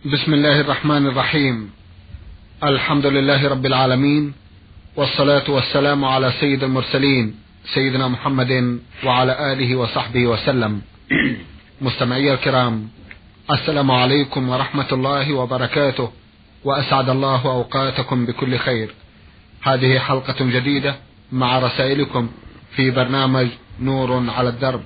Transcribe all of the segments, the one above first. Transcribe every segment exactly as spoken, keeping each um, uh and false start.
بسم الله الرحمن الرحيم. الحمد لله رب العالمين، والصلاة والسلام على سيد المرسلين سيدنا محمد وعلى آله وصحبه وسلم. مستمعي الكرام، السلام عليكم ورحمة الله وبركاته، وأسعد الله أوقاتكم بكل خير. هذه حلقة جديدة مع رسائلكم في برنامج نور على الدرب.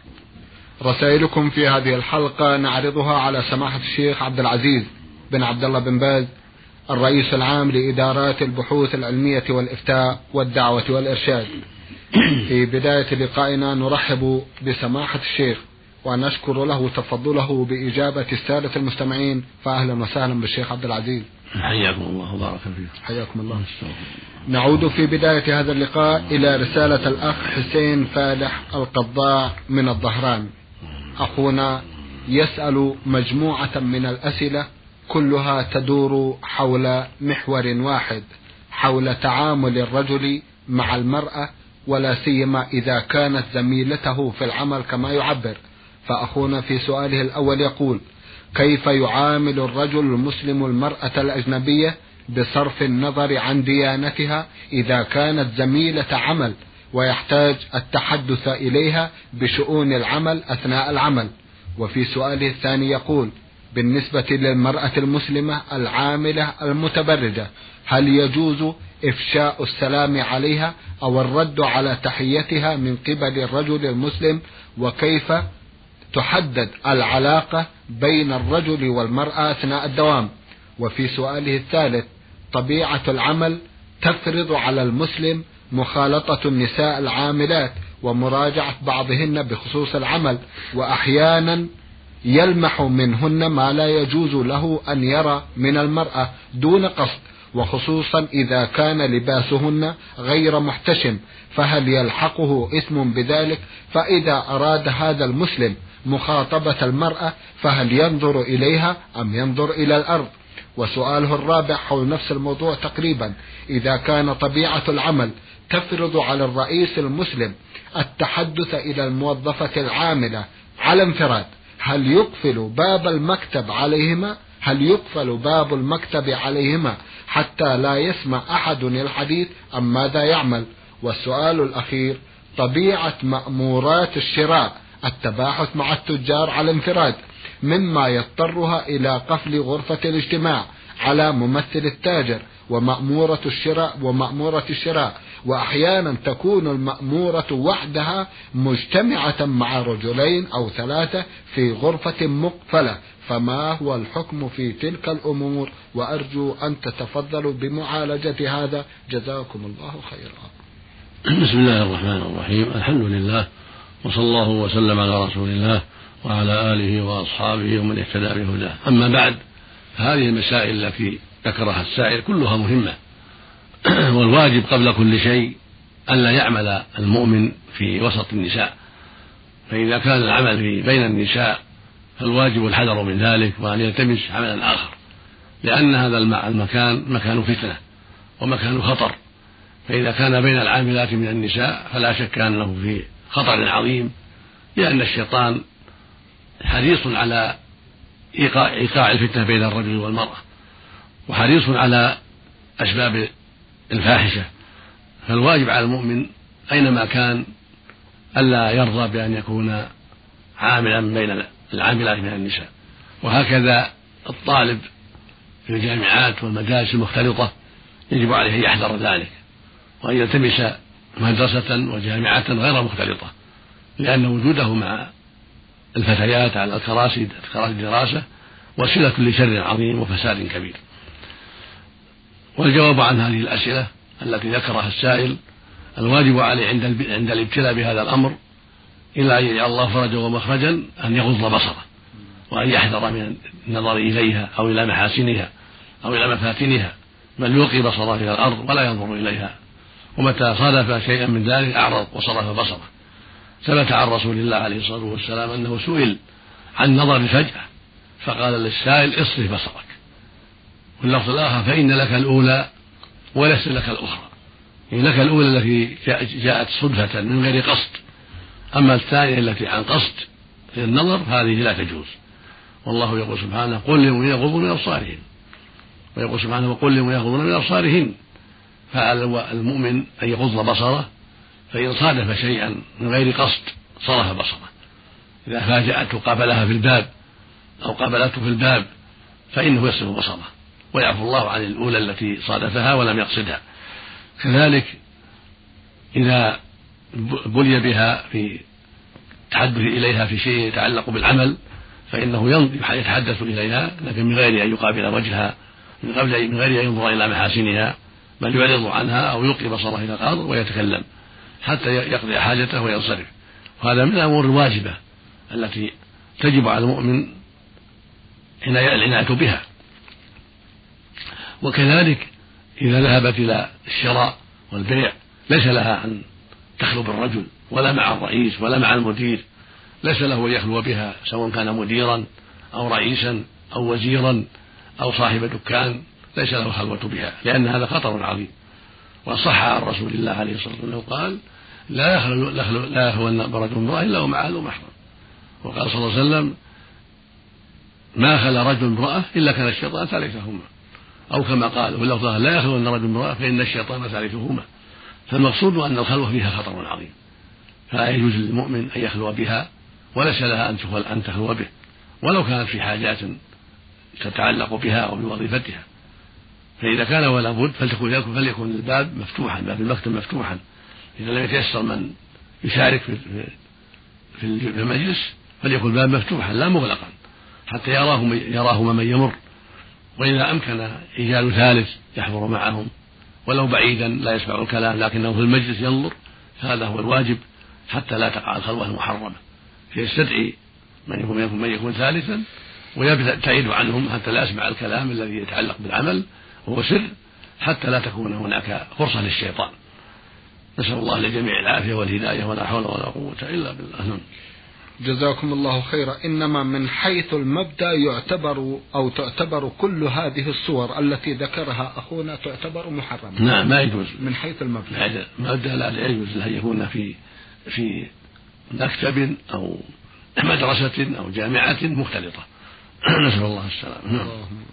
رسائلكم في هذه الحلقة نعرضها على سماحة الشيخ عبد العزيز بن عبد الله بن باز، الرئيس العام لإدارات البحوث العلمية والإفتاء والدعوة والإرشاد. في بداية لقائنا نرحب بسماحة الشيخ ونشكر له تفضله بإجابة السادة المستمعين، فأهلا وسهلا بالشيخ عبد العزيز. حياكم الله وبارك فيكم. حياكم الله. نعود في بداية هذا اللقاء إلى رسالة الأخ حسين فالح القضاء من الظهران. أخونا يسأل مجموعة من الأسئلة كلها تدور حول محور واحد، حول تعامل الرجل مع المرأة، ولا سيما إذا كانت زميلته في العمل كما يعبر. فأخونا في سؤاله الأول يقول: كيف يعامل الرجل المسلم المرأة الأجنبية بصرف النظر عن ديانتها إذا كانت زميلة عمل ويحتاج التحدث إليها بشؤون العمل أثناء العمل؟ وفي سؤاله الثاني يقول: بالنسبة للمرأة المسلمة العاملة المتبرجة، هل يجوز إفشاء السلام عليها أو الرد على تحيتها من قبل الرجل المسلم؟ وكيف تحدد العلاقة بين الرجل والمرأة أثناء الدوام؟ وفي سؤاله الثالث: طبيعة العمل تفرض على المسلم مخالطة النساء العاملات ومراجعة بعضهن بخصوص العمل، وأحيانا يلمح منهن ما لا يجوز له أن يرى من المرأة دون قصد، وخصوصا إذا كان لباسهن غير محتشم، فهل يلحقه إثم بذلك؟ فإذا أراد هذا المسلم مخاطبة المرأة فهل ينظر إليها أم ينظر إلى الأرض؟ وسؤاله الرابع حول نفس الموضوع تقريبا: إذا كان طبيعة العمل تفرض على الرئيس المسلم التحدث إلى الموظفة العاملة على انفراد، هل يقفل باب المكتب عليهما؟ هل يقفل باب المكتب عليهما حتى لا يسمع أحد الحديث أم ماذا يعمل؟ والسؤال الأخير: طبيعة مأمورات الشراء التباحث مع التجار على انفراد، مما يضطرها إلى قفل غرفة الاجتماع على ممثل التاجر ومأمورة الشراء ومأمورة الشراء، وأحيانا تكون المأمورة وحدها مجتمعة مع رجلين أو ثلاثة في غرفة مقفلة، فما هو الحكم في تلك الأمور؟ وأرجو أن تتفضلوا بمعالجة هذا، جزاكم الله خيرا. بسم الله الرحمن الرحيم، الحمد لله، وصلى الله وسلم على رسول الله وعلى آله وأصحابه ومن اهتدى بهداه. أما بعد، هذه المسائل التي ذكرها السائل كلها مهمة، والواجب قبل كل شيء ألا يعمل المؤمن في وسط النساء، فإذا كان العمل في بين النساء فالواجب الحذر من ذلك وأن يلتمس عملا آخر، لأن هذا المكان مكان فتنة ومكان خطر، فإذا كان بين العاملات من النساء فلا شك أنه في خطر عظيم، لأن الشيطان حريص على إيقاع الفتنة بين الرجل والمرأة، وحريص على أسباب الفاحشة. فالواجب على المؤمن أينما كان ألا يرضى بأن يكون عاملا بين العاملات من النساء. وهكذا الطالب في الجامعات والمدارس المختلطة يجب عليه أن يحذر ذلك، وأن يلتمس مدرسة وجامعة غير مختلطة، لأن وجوده مع الفتيات على الكراسي كراسي الدراسة وسيلة لشر عظيم وفساد كبير. والجواب عن هذه الأسئلة التي ذكرها السائل: الواجب عليه عند عند الابتلاء بهذا الأمر إلا أن يجعل الله فرجا ومخرجا أن يغض بصره، وأن يحذر من النظر إليها أو إلى محاسنها أو إلى مفاتنها، بل يلقي بصره إلى الأرض ولا ينظر إليها، ومتى صادف شيئا من ذلك أعرض وصرف بصره. ثبت عن رسول الله عليه الصلاة والسلام أنه سئل عن نظر الفجأة فقال للسائل: اصرف بصرك. واللفظ الآخر: فإن لك الأولى وليس لك الأخرى. إن لك الأولى التي جاءت صدفة من غير قصد، أما الثانية التي عن قصد في النظر هذه لا تجوز. والله يقول سبحانه قل للمؤمنين يغضوا من أبصارهم، ويقول سبحانه وقل للمؤمنين يغضون من أبصارهن. فعلى المؤمن أن يغض بصره، فإن صادف شيئا من غير قصد صرف بصره. إذا فاجأته قابلها في الباب أو قابلته في الباب فإنه يصرف بصره ويعفو الله عن الأولى التي صادفها ولم يقصدها. كذلك إذا بلي بها في تحدث إليها في شيء يتعلق بالعمل فإنه يتحدث إليها، لكن من غير أن يقابل وجهها، من غير أن ينظر إلى محاسنها، بل يعرض عنها أو يلقي بصره إلى الأرض ويتكلم حتى يقضي حاجته وينصرف. وهذا من الأمور الواجبة التي تجب على المؤمن العناية بها. وكذلك إذا ذهبت إلى الشراء والبيع ليس لها أن تخلو بالرجل ولا مع الرئيس ولا مع المدير، ليس له أن يخلو بها سواء كان مديرا أو رئيسا أو وزيرا أو صاحب دكان، ليس له خلوة بها، لأن هذا خطر عظيم. وصح عن رسول الله عليه الصلاة والسلام قال لا يخلو لا يخلون برجل امرأة إلا ومعه ذو محرم. وقال صلى الله عليه وسلم ما خلا رجل امرأة إلا كان الشيطان ثالثهما، أو كما قال واللفظ لا يخلون رجل امرأة فإن الشيطان ثالثهما. فالمقصود أن الخلوة فيها خطر عظيم، فلا يجوز للمؤمن أن يخلو بها وليس لها أن تخلو به، ولو كانت في حاجات تتعلق بها أو بوظيفتها. فإذا كان ولا بد فليكن فليكن الباب مفتوحا، باب المكتب مفتوحا. إذا لم يتيسر من يشارك في في المجلس فليكن الباب مفتوحا لا مغلقا حتى يراه يراه من يمر. وإذا أمكن رجال ثالث يحضر معهم ولو بعيدا لا يسمع الكلام لكنه في المجلس ينظر، هذا هو الواجب حتى لا تقع الخلوة المحرمة. فيستدعي من يكون منكم من يكون ثالثا ويبتعد عنهم حتى لا يسمع الكلام الذي يتعلق بالعمل وهو سر، حتى لا تكون هناك فرصة للشيطان. نسأل الله لجميع العافية والهداية ولا حول ولا قوة إلا بالله. جزاكم الله خيرا. إنما من حيث المبدأ يعتبر أو تعتبر كل هذه الصور التي ذكرها أخونا تعتبر محرمة. نعم ما يجوز من حيث المبدأ. المبدأ لا يجوز أن يكون في في مكتب أو مدرسة أو جامعة مختلطة. نسأل الله السلامة.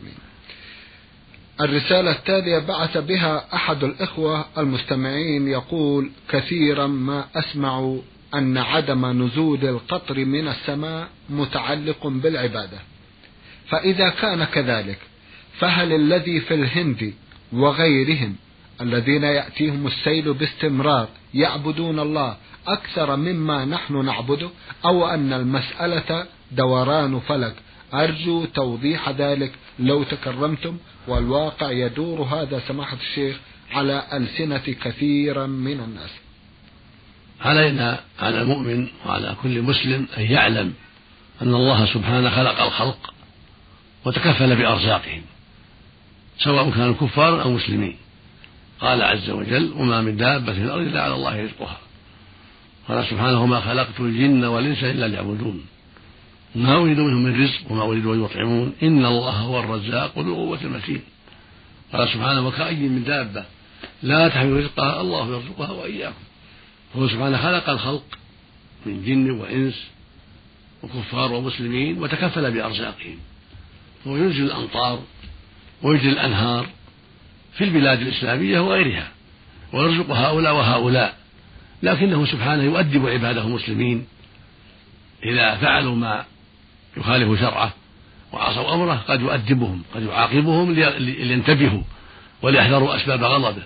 الرسالة التالية بعث بها أحد الإخوة المستمعين يقول كثيرا ما أسمع أن عدم نزول القطر من السماء متعلق بالعبادة، فإذا كان كذلك فهل الذي في الهند وغيرهم الذين يأتيهم السيل باستمرار يعبدون الله أكثر مما نحن نعبده، أو أن المسألة دوران فلك؟ أرجو توضيح ذلك لو تكرمتم، والواقع يدور هذا سماحة الشيخ على ألسنة كثيرا من الناس. علينا على المؤمن وعلى كل مسلم أن يعلم أن الله سبحانه خلق الخلق وتكفل بأرزاقهم سواء كانوا كفار أو مسلمين. قال عز وجل وما من دابة في الأرض إلا على الله رزقها. قال سبحانه وما خلقت الجن والإنس إلا ليعبدون ما أريد منهم من رزق وما أريد أن يطعمون إن الله هو الرزاق ذو القوة المتين. قال سبحانه وكأي من دابة لا تحمل رزقها الله يرزقها وإياكم. هو سبحانه خلق الخلق من جن وإنس وكفار ومسلمين وتكفل بأرزاقهم، هو ينزل الأمطار ويجري الأنهار في البلاد الإسلامية وغيرها ويرزق هؤلاء وهؤلاء، لكنه سبحانه يؤدب عباده المسلمين إذا فعلوا ما يخالف شرعه وعصوا أمره قد يؤدبهم قد يعاقبهم لينتبهوا وليحذروا أسباب غضبه،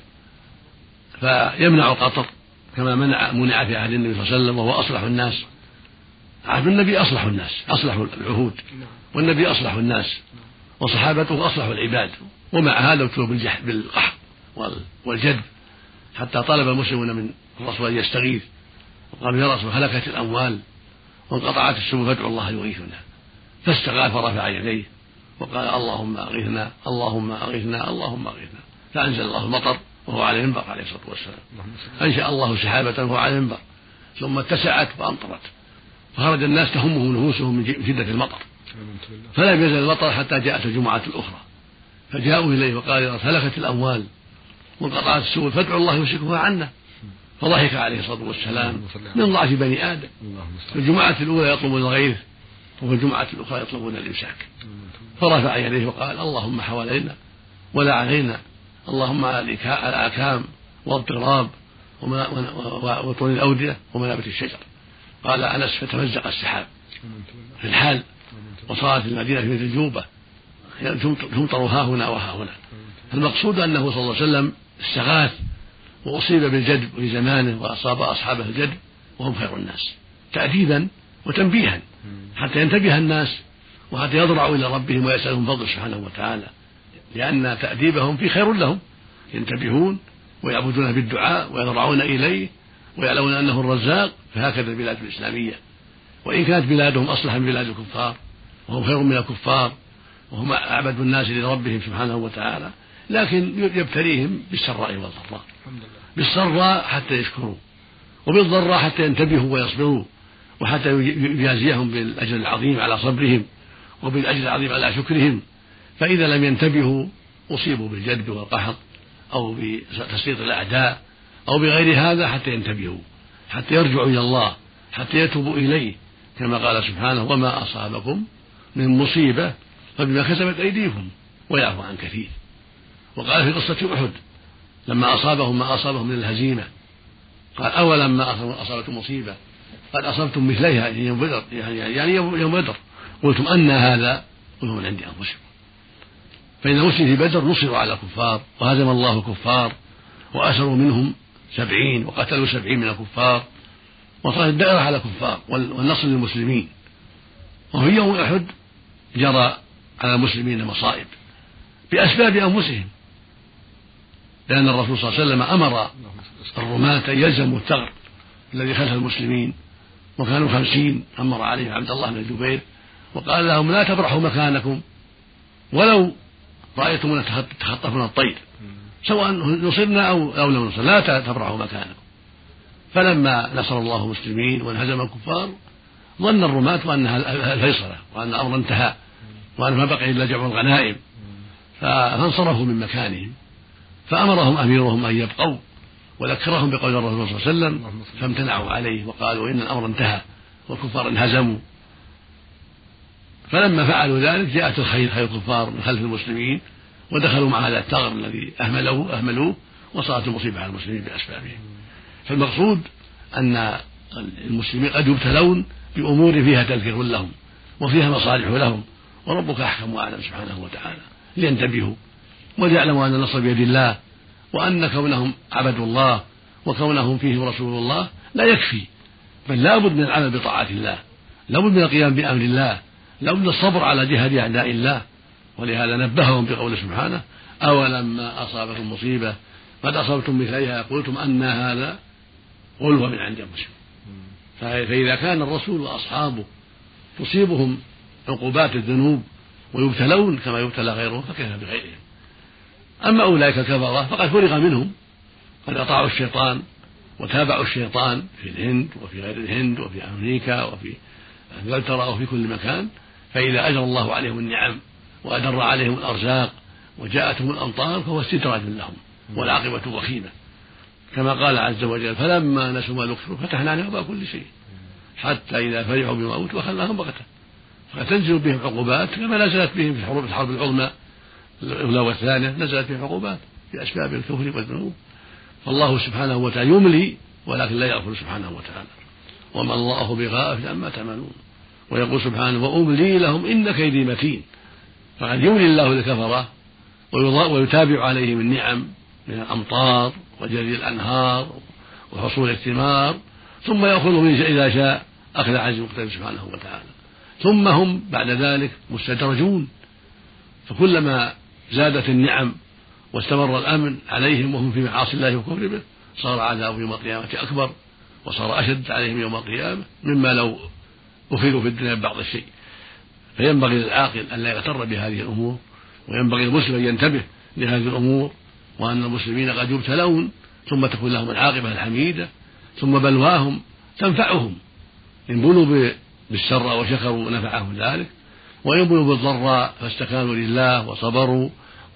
فيمنع القطر كما منع منع في عهد النبي صلى الله عليه وسلم وهو أصلح الناس. عهد النبي أصلح الناس أصلحوا العهود، والنبي أصلح الناس وصحابته أصلحوا العباد، ومع هذا ابتلوا بالقحط والجد حتى طلب المسلمون من الرسول أن يستغيث وقالوا يا رسول هلكت الأموال وانقطعت السبل فادعوا الله يغيثنا، فاستغاث فرفع يديه وقال اللهم أغثنا اللهم أغثنا اللهم أغثنا، فأنزل الله المطر وهو على المنبر عليه الصلاة والسلام، أنشأ الله سحابة وهو على المنبر ثم اتسعت فأمطرت فخرج الناس تهمهم نفوسهم من شدة المطر، فلم يزل المطر حتى جاءت الجمعة الأخرى فجاءوا إليه وقال هلكت الأموال وانقطعت السبل فادعوا الله يمسكها عنا، فضحك عليه الصلاة والسلام من ضعف بني آدم. الجمعة الأولى يطلبون الغيث وفي الجمعة الأخرى يطلبون الإمساك، فرفع يديه وقال اللهم حوالينا ولا علينا، اللهم على الآكام واضطراب وطول الأودية ومنابت الشجر. قال أنس فتمزق السحاب في الحال، وصارت المدينة في مثل جوبة تمطر ها هنا وها هنا. المقصود أنه صلى الله عليه وسلم استغاث وأصيب بالجدب في زمانه، وأصاب أصحابه الجدب وهم خير الناس، تأديبا وتنبيها حتى ينتبه الناس وحتى يضرعوا إلى ربهم ويسألهم فضل سبحانه وتعالى، لأن تأديبهم في خير لهم، ينتبهون ويعبدون بالدعاء ويضرعون إليه ويعلمون أنه الرزاق. فهكذا البلاد الإسلامية، وإن كانت بلادهم أصلح من بلاد الكفار وهم خير من الكفار وهم أعبد الناس لربهم سبحانه وتعالى، لكن يبتليهم بالسراء والضراء، بالسراء حتى يشكروا، وبالضراء حتى ينتبهوا ويصبروا، وحتى يجازيهم بالأجر العظيم على صبرهم وبالأجر العظيم على شكرهم. فإذا لم ينتبهوا أصيبوا بالجدب والقحط أو بتسليط الأعداء أو بغير هذا، حتى ينتبهوا، حتى يرجعوا إلى الله، حتى يتوبوا إليه، كما قال سبحانه وما أصابكم من مصيبة فبما كسبت أيديكم ويعفو عن كثير. وقال في قصة أحد لما أصابهم ما أصابهم من الهزيمة قال أولما أصابتم مصيبة قد أصبتم مثليها يوم بدر، يعني يوم بدر قلتم أن هذا، قل من عند أنفسكم. فإن المسلمين في بدر نصروا على الكفار وهزم الله الكفار وأسروا منهم سبعين وقتلوا سبعين من الكفار، وصارت الدائرة على الكفار والنصر للمسلمين. وفي يوم أحد جرى على المسلمين مصائب بأسباب أنفسهم، لأن الرسول صلى الله عليه وسلم أمر الرماة أن يلزموا الثغر الذي خلف المسلمين، وكانوا خمسين، أمر عليهم عبد الله بن الزبير وقال لهم لا تبرحوا مكانكم ولو رأيتم تخطفون الطير، سواء نصرنا أو, أو لم نصر، لا تبرحوا مكانكم. فلما نصر الله المسلمين وانهزم الكفار ظن الرماة أنها الفيصلة وأن الأمر انتهى وأن ما بقي إلا جمع الغنائم، فانصرفوا من مكانهم، فأمرهم أميرهم أن يبقوا وذكرهم بقول الرسول صلى الله عليه وسلم فامتنعوا عليه وقالوا إن الأمر انتهى والكفار انهزموا. فلما فعلوا ذلك جاءت الخير خير الكفار من خلف المسلمين ودخلوا مع هذا الثغر الذي أهملوه أهملوه وصارت المصيبة على المسلمين بأسبابهم. فالمقصود أن المسلمين قد يبتلون بأمور فيها تذكير لهم وفيها مصالح لهم، وربك أحكم وأعلم سبحانه وتعالى، لينتبهوا وليعلموا أن النصر بيد الله، وأن كونهم عبدوا الله وكونهم فيهم رسول الله لا يكفي، بل لا بد من العمل بطاعة الله، لا بد من القيام بأمر الله، لا بد من الصبر على جهاد أعداء الله. ولهذا نبههم بقوله سبحانه أولما أصابكم مصيبة قد أصبتم مثليها قلتم أن هذا، قل هو من عند أنفسكم. فإذا كان الرسول وأصحابه تصيبهم عقوبات الذنوب ويبتلون كما يبتلى غيرهم فكيف بغيرهم؟ أما أولئك الكفرة فقد فرغ منهم، قد أطاعوا الشيطان وتابعوا الشيطان في الهند وفي غير الهند وفي أمريكا وفي انجلترا وفي كل مكان، فإذا أجرى الله عليهم النعم وأدر عليهم الأرزاق وجاءتهم الأمطار فهو استدراج لهم والعاقبة وخيمة، كما قال عز وجل فلما نسوا ما ذكروا فتحنا عنهم أبواب كل شيء حتى إذا فرحوا بما أوتوا أخذناهم بغتة، فتنزل بهم عقوبات كما نزلت بهم في الحروب الحرب العظمى الأولى والثانية، نزلت بهم عقوبات بأسباب الكفر والذنوب. فالله سبحانه وتعالى يملي ولكن لا يغفر سبحانه وتعالى، وما الله بغافل عما تعملون. ويقول سبحانه وأملي لهم إن كيدي متين. فقد يملي الله للكفرة ويتابع عليهم النعم من الأمطار وجري الأنهار وحصول الثمار، ثم يأخذهم إذا شاء أخذ عز مقتدر سبحانه وتعالى، ثم هم بعد ذلك مستدرجون. فكلما زادت النعم واستمر الأمن عليهم وهم في معاصي الله وكفر به صار عذاب يوم القيامة أكبر وصار أشد عليهم يوم القيامة مما لو أخذوا في الدنيا ببعض الشيء. فينبغي للعاقل أن لا يغتر بهذه الأمور، وينبغي المسلم أن ينتبه لهذه الأمور، وأن المسلمين قد يبتلون ثم تكون لهم العاقبة الحميدة، ثم بلواهم تنفعهم إن بلوا بالسراء وشكروا نفعهم ذلك، وإن بلوا بالضراء فاستكانوا لله وصبروا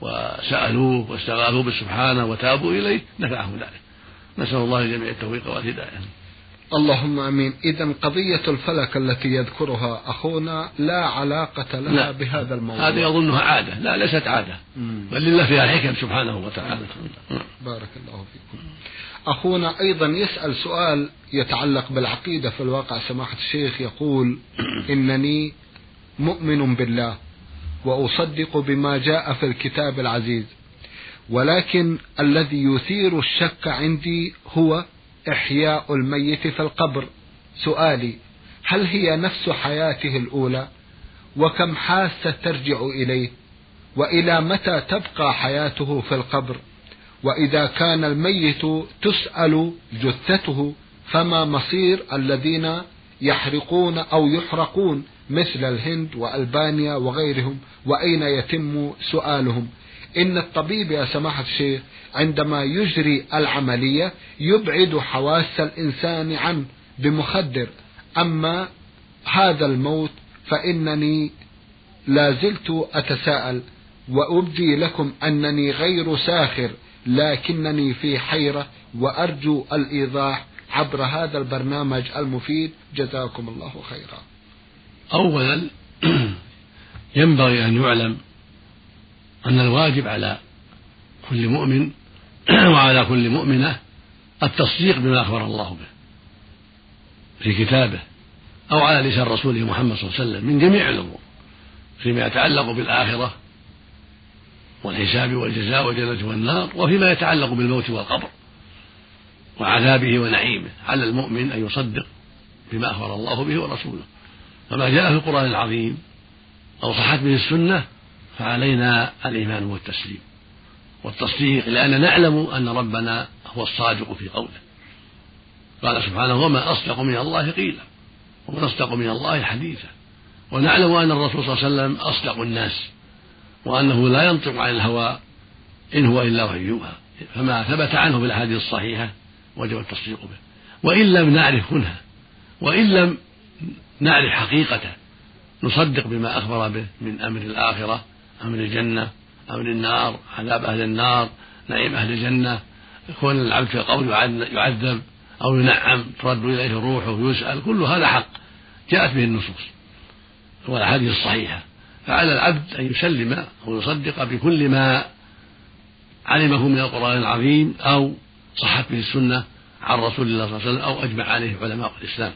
وسألوه واستغاثوا به سبحانه وتابوا إليه نفعهم ذلك. نسأل الله جميع التوفيق والهداية. اللهم امين. اذا قضية الفلك التي يذكرها اخونا لا علاقة لها لا. بهذا الموضوع. هذه يظنها عادة، لا ليست عادة، بل لله فيها الحكم سبحانه وتعالى. بارك الله فيكم. اخونا ايضا يسأل سؤال يتعلق بالعقيدة في الواقع. سماحة الشيخ يقول: انني مؤمن بالله واصدق بما جاء في الكتاب العزيز، ولكن الذي يثير الشك عندي هو إحياء الميت في القبر. سؤالي: هل هي نفس حياته الأولى؟ وكم حاسة ترجع إليه؟ وإلى متى تبقى حياته في القبر؟ وإذا كان الميت تسأل جثته فما مصير الذين يحرقون أو يحرقون مثل الهند وألبانيا وغيرهم، وأين يتم سؤالهم؟ إن الطبيب يا سماحة الشيخ عندما يجري العملية يبعد حواس الإنسان عنه بمخدر، أما هذا الموت فإنني لازلت أتساءل، وأبدي لكم أنني غير ساخر لكنني في حيرة، وأرجو الإيضاح عبر هذا البرنامج المفيد، جزاكم الله خيرا. أولا ينبغي أن يعلم أن الواجب على كل مؤمن وعلى كل مؤمنة التصديق بما أخبر الله به في كتابه أو على لسان رسوله محمد صلى الله عليه وسلم من جميع الأمور، فيما يتعلق بالآخرة والحساب والجزاء والجنة والنار، وفيما يتعلق بالموت والقبر وعذابه ونعيمه. على المؤمن أن يصدق بما أخبر الله به ورسوله، فما جاء في القرآن العظيم أو صحت به السنة فعلينا الإيمان والتسليم والتصديق، لأننا نعلم أن ربنا هو الصادق في قوله. قال سبحانه: وما أصدق من الله قيلا ومن أصدق من الله حديثا. ونعلم أن الرسول صلى الله عليه وسلم أصدق الناس، وأنه لا ينطق عن الهوى إن هو إلا وحي يوحى، فما ثبت عنه بالأحاديث الصحيحة وجب التصديق به، وإن لم نعرف كنها وإن لم نعرف حقيقته نصدق بما أخبر به من أمر الآخرة، أمر الجنة، أمر النار، عذاب أهل النار، نعيم أهل الجنة، كون العبد في القبر يعذب أو ينعم ترد إليه الروح ويسأل، كل هذا حق جاءت به النصوص والأحاديث الصحيحة. فعلى العبد أن يسلم أو يصدق بكل ما علمه من القرآن العظيم أو صحت به السنة عن رسول الله صلى الله عليه وسلم أو أجمع عليه علماء الإسلام.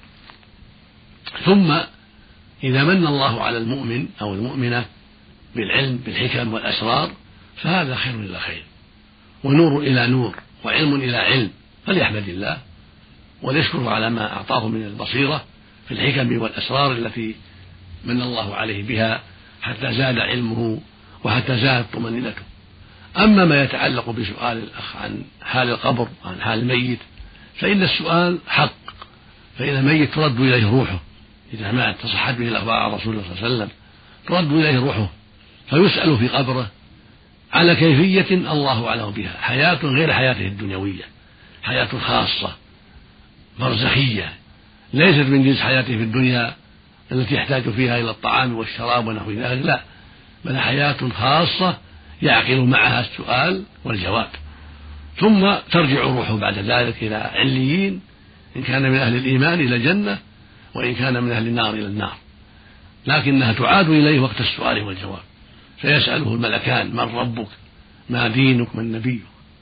ثم إذا من الله على المؤمن أو المؤمنة بالعلم بالحكم والأسرار فهذا خير إلى خير، ونور إلى نور، وعلم إلى علم، فليحمد الله وليشكره على ما أعطاه من البصيرة في الحكم والأسرار التي من الله عليه بها حتى زاد علمه وحتى زادت طمأنينته. أما ما يتعلق بسؤال الأخ عن حال القبر وعن حال الميت فإن السؤال حق، فإن الميت ترد إليه روحه إذا مات، تصحت به الأخبار عن رسول الله صلى الله عليه وسلم، ترد إليه روحه فيسأل في قبره على كيفية الله أعلم بها، حياة غير حياته الدنيوية، حياة خاصة برزخية ليست من جنس حياته في الدنيا التي يحتاج فيها إلى الطعام والشراب ونحو ذلك، لا، بل حياة خاصة يعقل معها السؤال والجواب. ثم ترجع روحه بعد ذلك إلى عليين، إن كان من أهل الإيمان إلى الجنة، وإن كان من أهل النار إلى النار، لكنها تعاد إليه وقت السؤال والجواب، فيسأله الملكان: من ربك؟ ما دينك؟ من نبيك؟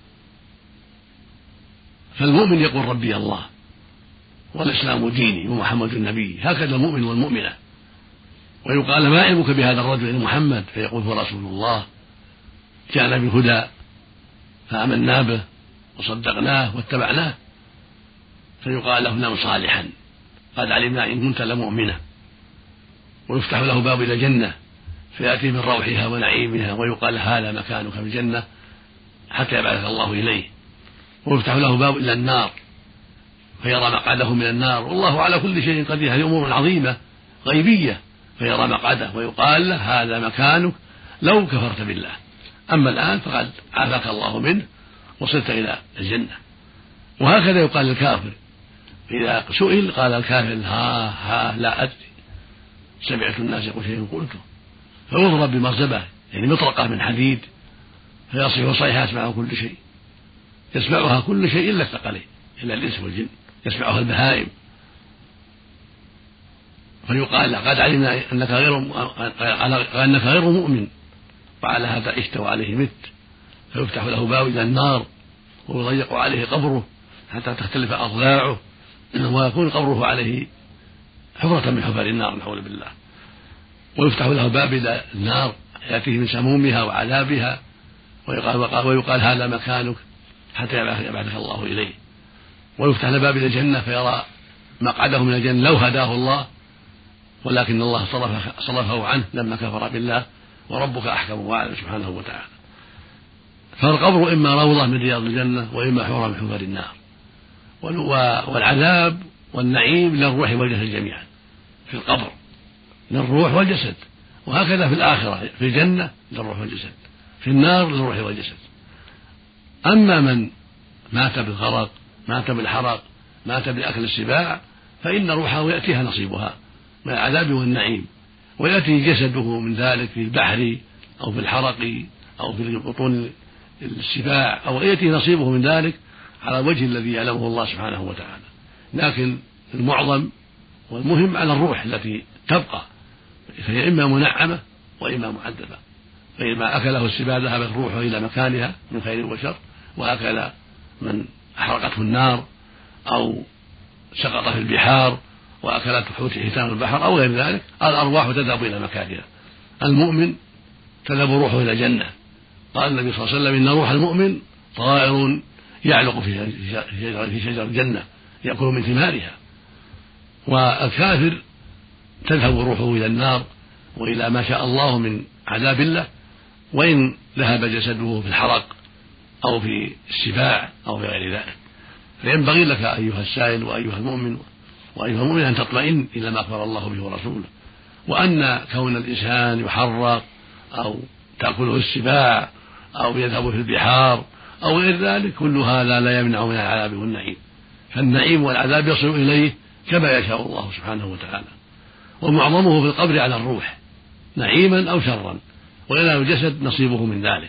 فالمؤمن يقول: ربي الله والإسلام ديني ومحمد النبي، هكذا المؤمن والمؤمنة. ويقال: ما علمك بهذا الرجل محمد؟ فيقول: هو رسول الله جاءنا بالهدى فآمنا به وصدقناه واتبعناه. فيقال له: نعم صالحا قد علمنا إن كنت لمؤمنة. ويفتح له باب إلى الجنة فيأتي من روحها ونعيمها، ويقال: هذا مكانك في الجنة حتى يبعث الله إليه. ويفتح له باب إلى النار فيرى مقعده من النار، والله على كل شيء قدير، هذه أمور عظيمة غيبية، فيرى مقعده ويقال له: هذا مكانك لو كفرت بالله، أما الآن فقد عافاك الله منه وصلت إلى الجنة. وهكذا يقال للكافر إذا سئل قال الكافر: ها ها لا أدري، سمعت الناس يقول شيء قلته، فيضرب بمرزبة يعني مطرقة من حديد فيصيح صيحة يسمعها كل شيء، يسمعها كل شيء إلا الثقلين، إلا الإنس والجن. يسمعها البهائم، فيقال قد علمنا أنك غير أنك غير مؤمن وعلى هذا عشت وعليه مت، فيفتح له باب إلى النار ويضيق عليه قبره حتى تختلف أضلاعه ويكون قبره عليه حفرة من حفر النار نعوذ بالله، ويفتح له باب إلى النار يأتيه من سمومها وعذابها ويقال, ويقال هذا مكانك حتى يبعثك الله إليه، ويفتح له باب إلى الجنة فيرى مقعده من الجنة لو هداه الله، ولكن الله صرفه, صرفه عنه لما كفر بالله، وربك أحكم وأعلم سبحانه وتعالى. فالقبر إما روضة من رياض الجنة وإما حفرة من حفر النار، والعذاب والنعيم للروح والجسد جميعا في القبر للروح والجسد، وهكذا في الآخرة في الجنة للروح والجسد، في النار للروح والجسد. أما من مات بالغرق، مات بالحرق، مات بأكل السباع، فإن روحه يأتيها نصيبها من العذاب والنعيم، ويأتي جسده من ذلك في البحر أو في الحرق أو في بطون السباع، أو يأتي نصيبه من ذلك على وجه الذي يعلمه الله سبحانه وتعالى. لكن المعظم والمهم على الروح التي تبقى، فهي إما منعمة وإما معذبة، فإما أكله السباع ذهبت روحه إلى مكانها من خير وشر، وأكل من أحرقته النار أو سقط في البحار وأكلت حوت حيتان البحر أو غير ذلك، الأرواح تذهب إلى مكانها. المؤمن تذهب روحه إلى الجنة، قال النبي صلى الله عليه وسلم إن روح المؤمن طائر يعلق في شجر الجنة يأكل من ثمارها. والكافر تذهب روحه إلى النار وإلى ما شاء الله من عذاب الله، وإن ذهب جسده في الحرق أو في السباع أو في غير ذلك. فينبغي لك أيها السائل وأيها المؤمن وأيها المؤمن أن تطمئن إلى ما أخبر الله به ورسوله، وأن كون الإنسان يحرق أو تأكله السباع أو يذهب في البحار أو غير ذلك كل هذا لا يمنع من العذاب والنعيم، فالنعيم والعذاب يصل إليه كما يشاء الله سبحانه وتعالى، ومعظمه في القبر على الروح نعيما أو شرا، وإلى الجسد نصيبه من ذلك.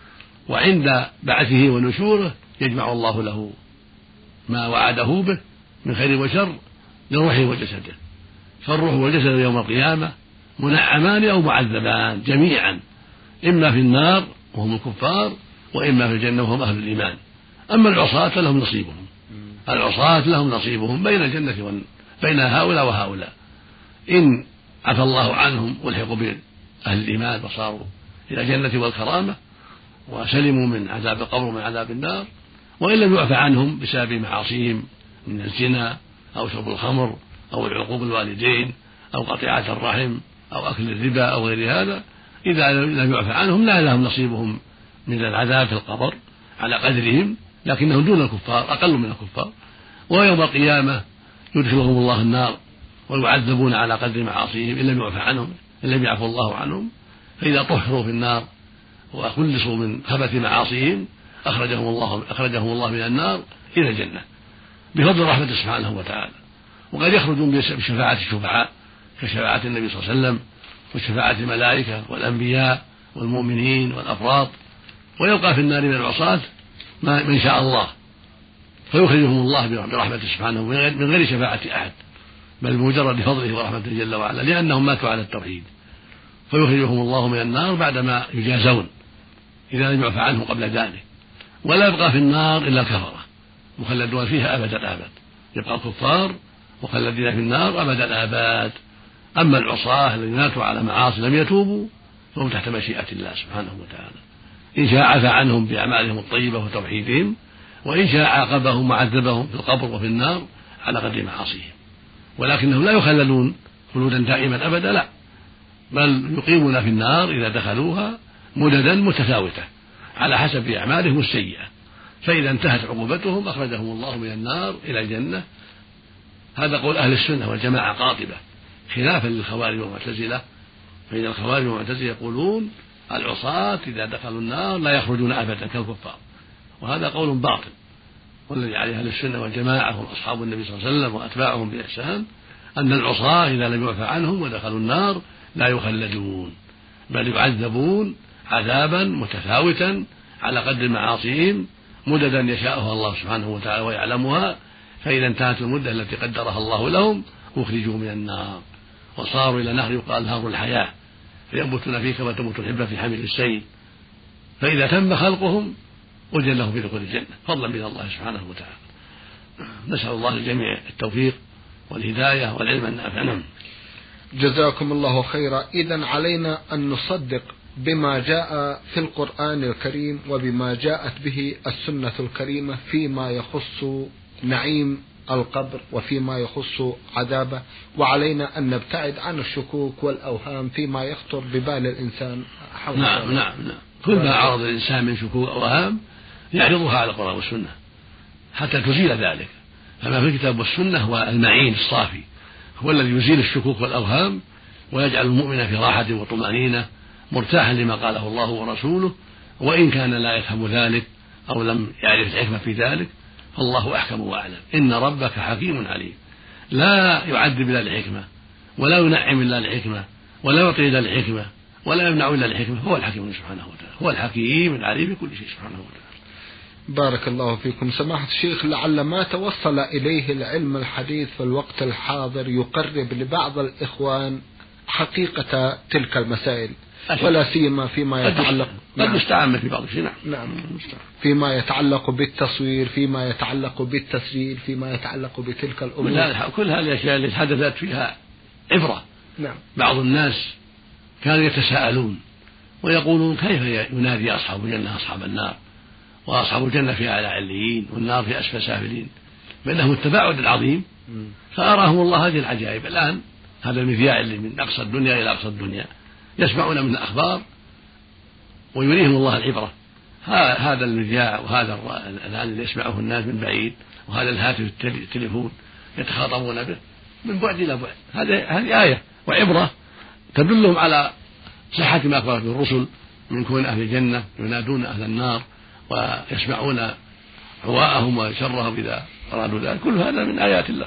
وعند بعثه ونشوره يجمع الله له ما وعده به من خير وشر لروحه وجسده، فالروح والجسد يوم القيامة منعمان أو معذبان جميعا، إما في النار وهم الكفار وإما في الجنة وهم أهل الإيمان. أما العصاة لهم نصيبهم، العصاة لهم نصيبهم بين الجنة وال... بين هؤلاء وهؤلاء، إن عفى الله عنهم والحقوا بأهل الإيمان وصاروا إلى الجنة والكرامة وسلموا من عذاب القبر ومن عذاب النار، وإن لم يعفى عنهم بسبب معاصيهم من الزنا أو شرب الخمر أو العقوق الوالدين أو قطيعة الرحم أو أكل الربا أو غير هذا، إذا لم يعفى عنهم لا لهم نصيبهم من العذاب في القبر على قدرهم، لكنهم دون الكفار أقل من الكفار. ويوم القيامة يدخلهم الله النار ويعذبون على قدر معاصيهم إن لم يعفى عنهم، إن لم يعفو الله عنهم، فإذا طهروا في النار وخلصوا من خبث معاصيهم أخرجهم الله أخرجهم الله من النار إلى الجنة بفضل رحمته سبحانه وتعالى. وقد يخرجون بشفاعة الشفعاء كشفاعة النبي صلى الله عليه وسلم وشفاعة الملائكة والأنبياء والمؤمنين والأفراط، ويبقى في النار من العصاة من شاء الله فيخرجهم الله برحمته سبحانه من غير شفاعة أحد، بل بمجرد فضله ورحمته جل وعلا، لأنهم ماتوا على التوحيد، فيخرجهم الله من النار بعدما يجازون إذا لم يعفى عنه قبل ذلك. ولا يبقى في النار إلا الكفرة مخلدون فيها أبد الآباد، يبقى الكفار مخلدين في النار أبد الآباد. أما العصاة الذين ماتوا على معاصي لم يتوبوا فهم تحت مشيئة الله سبحانه وتعالى، إن شاء عفى عنهم بأعمالهم الطيبة وتوحيدهم، وإن شاء عاقبهم وعذبهم في القبر وفي النار على قدر معاصيهم. ولكنهم لا يخلدون خلودا دائما أبدا، لا، بل يقيمون في النار إذا دخلوها مددا متفاوتة على حسب أعمالهم السيئة، فإذا انتهت عقوبتهم أخرجهم الله من النار إلى الجنة. هذا قول أهل السنة والجماعة قاطبة، خلافا للخوارج والمعتزلة، فإن الخوارج والمعتزلة يقولون العصاة إذا دخلوا النار لا يخرجون أبدا كالكفار، وهذا قول باطل. والذي عليه أهل السنة والجماعة هم أصحاب النبي صلى الله عليه وسلم وأتباعهم بإحسان أن العصاة إذا لم يعفى عنهم ودخلوا النار لا يخلدون، بل يعذبون عذابا متفاوتا على قدر معاصيهم مددا يشاءها الله سبحانه وتعالى ويعلمها، فإذا انتهت المدة التي قدرها الله لهم أخرجوا من النار وصاروا إلى نهر يقال نهر الحياة فينبتون فيه كما تنبت الحبة في حمل السيل، فإذا تم خلقهم أذن لهم بدخول الجنة فضلا من الله سبحانه وتعالى. نسأل الله للجميع التوفيق والهداية والعلم النافع. جزاكم الله خيرا. إذن علينا أن نصدق بما جاء في القرآن الكريم وبما جاءت به السنة الكريمة فيما يخص نعيم القبر وفيما يخص عذابه، وعلينا أن نبتعد عن الشكوك والأوهام فيما يخطر ببال الإنسان حول نعم نعم نعم كل ما عرض الإنسان من شكوك أو أوهام يعرضها على القرآن والسنة حتى تزيل ذلك. فما في الكتاب والسنة هو المعين الصافي، هو الذي يزيل الشكوك والأوهام ويجعل المؤمن في راحة وطمأنينة مرتاحا لما قاله الله ورسوله، وإن كان لا يفهم ذلك أو لم يعرف الحكمة في ذلك فالله أحكم وأعلم. إن ربك حكيم عليم، لا يعذب إلا الحكمة ولا ينعم إلا الحكمة ولا يعطي إلا الحكمة ولا يمنع إلا الحكمة، هو الحكيم سبحانه وتعالى، هو الحكيم العليم بكل شيء سبحانه وتعالى. بارك الله فيكم. سماحة الشيخ، لعل ما توصل إليه العلم الحديث في الوقت الحاضر يقرب لبعض الإخوان حقيقة تلك المسائل، ولا سيما فيما يتعلق قد نستعمل في بعض الشيء. نعم. نعم فيما يتعلق بالتصوير، فيما يتعلق بالتسجيل، فيما يتعلق بتلك الأمور. كل هذه الأشياء التي حدثت فيها عبرة. نعم. بعض الناس كانوا يتساءلون ويقولون كيف ينادي أصحاب الجنة أصحاب النار، وأصحاب الجنة في أعلى عليين والنار في أسفل سافلين، بينهم التباعد العظيم. فأراهم الله هذه العجائب. الآن هذا المذياع اللي من أقصى الدنيا إلى أقصى الدنيا يسمعون من الأخبار ويريهم الله العبرة. هذا المذياع وهذا الآن اللي يسمعه الناس من بعيد وهذا الهاتف التليفون يتخاطبون به من بعد إلى بعد، هذه آية وعبرة تدلهم على صحة ما أخبرت به الرسل من كون أهل الجنة ينادون أهل النار ويسمعون عواءهم وشرهم إذا أرادوا ذلك. كل هذا من آيات الله.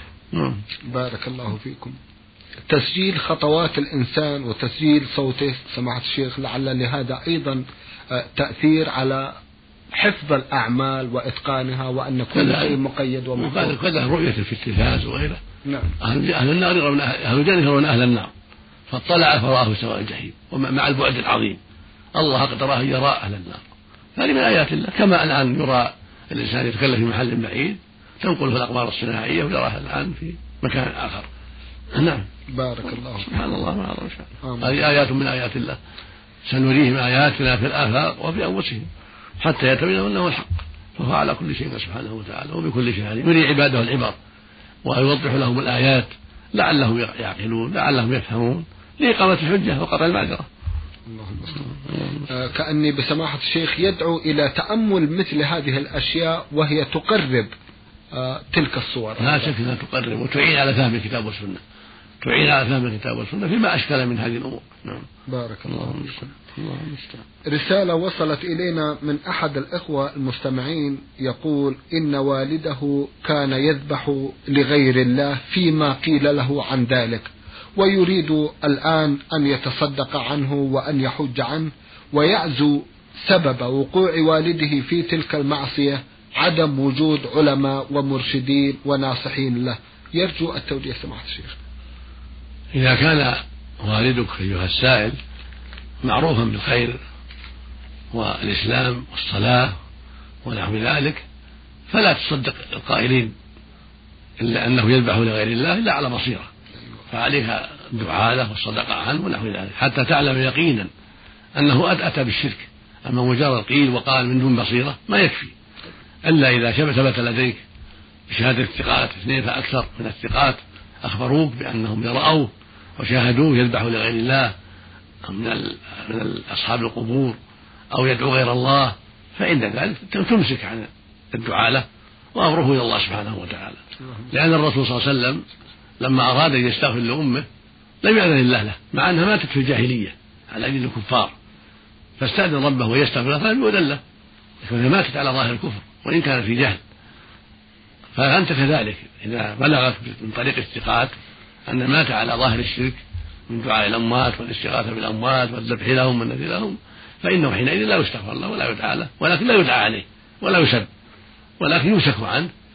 بارك الله فيكم. تسجيل خطوات الإنسان وتسجيل صوته سماحة الشيخ لعل لهذا أيضا تأثير على حفظ الأعمال وإتقانها، وأن كل شيء مقيد ومحدود. كذا رؤية في التلفاز وغيره. نعم. أهل النار يرون أهل الجنة يرون أهل النار، فاطلع فرآه سواء الجحيم، ومع البعد العظيم الله قدره أن يرى أهل النار. هذه من آيات الله. كما الآن يرى الإنسان يتكلم في محل بعيد تنقله الأقمار الصناعية ويراه الآن في مكان آخر. نعم. بارك الله. سبحان الله ما أعظم. هذه آيات من آيات الله، سنريهم آياتنا في الآفاق وفي أنفسهم حتى يتبين أنه الحق، فهو على كل شيء سبحانه وتعالى وبكل شيء عليم. يري عباده العبر ويوضح لهم الآيات لعلهم يعقلون لعلهم يفهمون لإقامة الحجة وقطع المعذرة. آه كأني بسماحة الشيخ يدعو إلى تأمل مثل هذه الأشياء وهي تقرب آه تلك الصور. لا شك أنها تقرب وتعين على فهم الكتاب والسنة، تعين على فهم الكتاب والسنة فيما أشكل من هذه الأمور. نعم. بارك الله فيكم. رسالة وصلت إلينا من أحد الإخوة المستمعين يقول إن والده كان يذبح لغير الله فيما قيل له عن ذلك، ويريد الآن أن يتصدق عنه وأن يحج عنه، ويعزو سبب وقوع والده في تلك المعصية عدم وجود علماء ومرشدين وناصحين له. يرجو التوجيه سماحة الشيخ. إذا كان والدك أيها السائل معروفا بالخير والإسلام والصلاة ونحو ذلك فلا تصدق القائلين إلا أنه يذبح لغير الله إلا على بصيرة، فعليك الدعاء له والصدقة عنه ونحو ذلك حتى تعلم يقينا أنه أتى بالشرك. أما مجرد قيل وقال من دون بصيرة ما يكفي، إلا إذا ثبت لديك بشهادة الثقات اثنين فأكثر من الثقات أخبروك بأنهم يرأوه وشاهدوه يذبح لغير الله من من أصحاب القبور أو يدعو غير الله، فإن ذلك تمسك عن الدعاء له وأمره إلى الله سبحانه وتعالى. لأن الرسول صلى الله عليه وسلم لما أراد أن يستغفر لأمه لم يأذن الله له مع أنها ماتت في الجاهلية على أيدي الكفار، فاستأذن ربه ويستغفر له فلم يؤذن له، لكنها ماتت على ظاهر الكفر وإن كان في جهل. فأنت كذلك إذا بلغت من طريق الثقات أن مات على ظاهر الشرك من دعاء الأموات والاستغاثة بالأموات والذبح لهم والنذر لهم فإنه حينئذ لا يستغفر له ولا يدعى له، ولكن لا يدعى عليه ولا يسب، ولكن يمسك عنه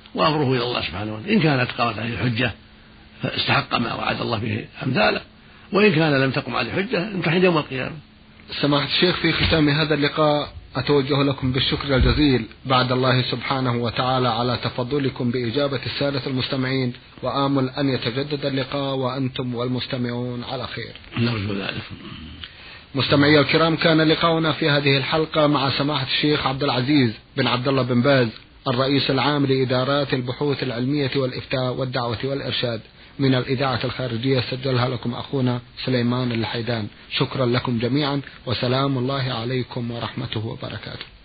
وأمره إلى الله سبحانه وتعالى. إن كانت قامت عليه الحجة فاستحق ما وعد الله به أمثاله، وإن كان لم تقم عليه حجة امتحن يوم القيامة. سماحة الشيخ، في ختام هذا اللقاء أتوجه لكم بالشكر الجزيل بعد الله سبحانه وتعالى على تفضلكم بإجابة السادة المستمعين، وآمل أن يتجدد اللقاء وأنتم والمستمعون على خير. نرجو ذلك. مستمعي الكرام، كان لقاؤنا في هذه الحلقة مع سماحة الشيخ عبد العزيز بن عبد الله بن باز، الرئيس العام لإدارات البحوث العلمية والإفتاء والدعوة والإرشاد، من الإذاعة الخارجية، سجلها لكم أخونا سليمان الحيدان. شكرا لكم جميعا، وسلام الله عليكم ورحمته وبركاته.